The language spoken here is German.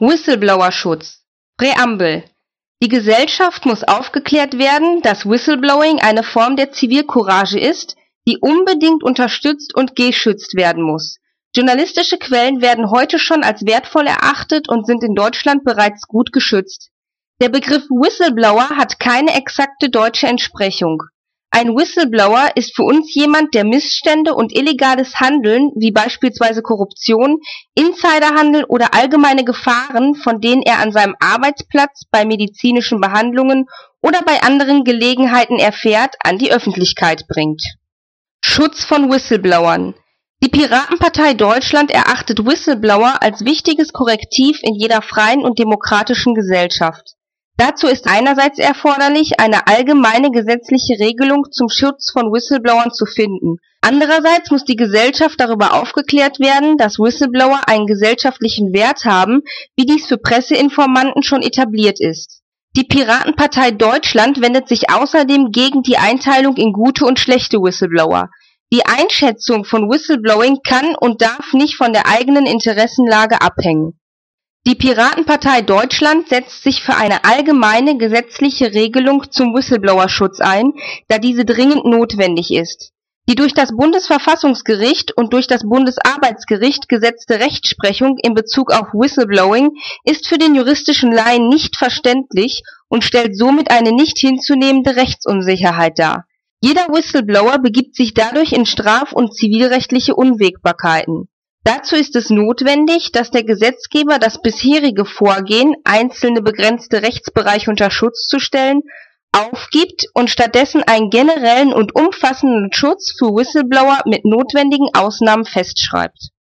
Whistleblower-Schutz. Präambel. Die Gesellschaft muss aufgeklärt werden, dass Whistleblowing eine Form der Zivilcourage ist, die unbedingt unterstützt und geschützt werden muss. Journalistische Quellen werden heute schon als wertvoll erachtet und sind in Deutschland bereits gut geschützt. Der Begriff Whistleblower hat keine exakte deutsche Entsprechung. Ein Whistleblower ist für uns jemand, der Missstände und illegales Handeln, wie beispielsweise Korruption, Insiderhandel oder allgemeine Gefahren, von denen er an seinem Arbeitsplatz, bei medizinischen Behandlungen oder bei anderen Gelegenheiten erfährt, an die Öffentlichkeit bringt. Schutz von Whistleblowern. Die Piratenpartei Deutschland erachtet Whistleblower als wichtiges Korrektiv in jeder freien und demokratischen Gesellschaft. Dazu ist einerseits erforderlich, eine allgemeine gesetzliche Regelung zum Schutz von Whistleblowern zu finden. Andererseits muss die Gesellschaft darüber aufgeklärt werden, dass Whistleblower einen gesellschaftlichen Wert haben, wie dies für Presseinformanten schon etabliert ist. Die Piratenpartei Deutschland wendet sich außerdem gegen die Einteilung in gute und schlechte Whistleblower. Die Einschätzung von Whistleblowing kann und darf nicht von der eigenen Interessenlage abhängen. Die Piratenpartei Deutschland setzt sich für eine allgemeine gesetzliche Regelung zum Whistleblower-Schutz ein, da diese dringend notwendig ist. Die durch das Bundesverfassungsgericht und durch das Bundesarbeitsgericht gesetzte Rechtsprechung in Bezug auf Whistleblowing ist für den juristischen Laien nicht verständlich und stellt somit eine nicht hinzunehmende Rechtsunsicherheit dar. Jeder Whistleblower begibt sich dadurch in straf- und zivilrechtliche Unwägbarkeiten. Dazu ist es notwendig, dass der Gesetzgeber das bisherige Vorgehen, einzelne begrenzte Rechtsbereiche unter Schutz zu stellen, aufgibt und stattdessen einen generellen und umfassenden Schutz für Whistleblower mit notwendigen Ausnahmen festschreibt.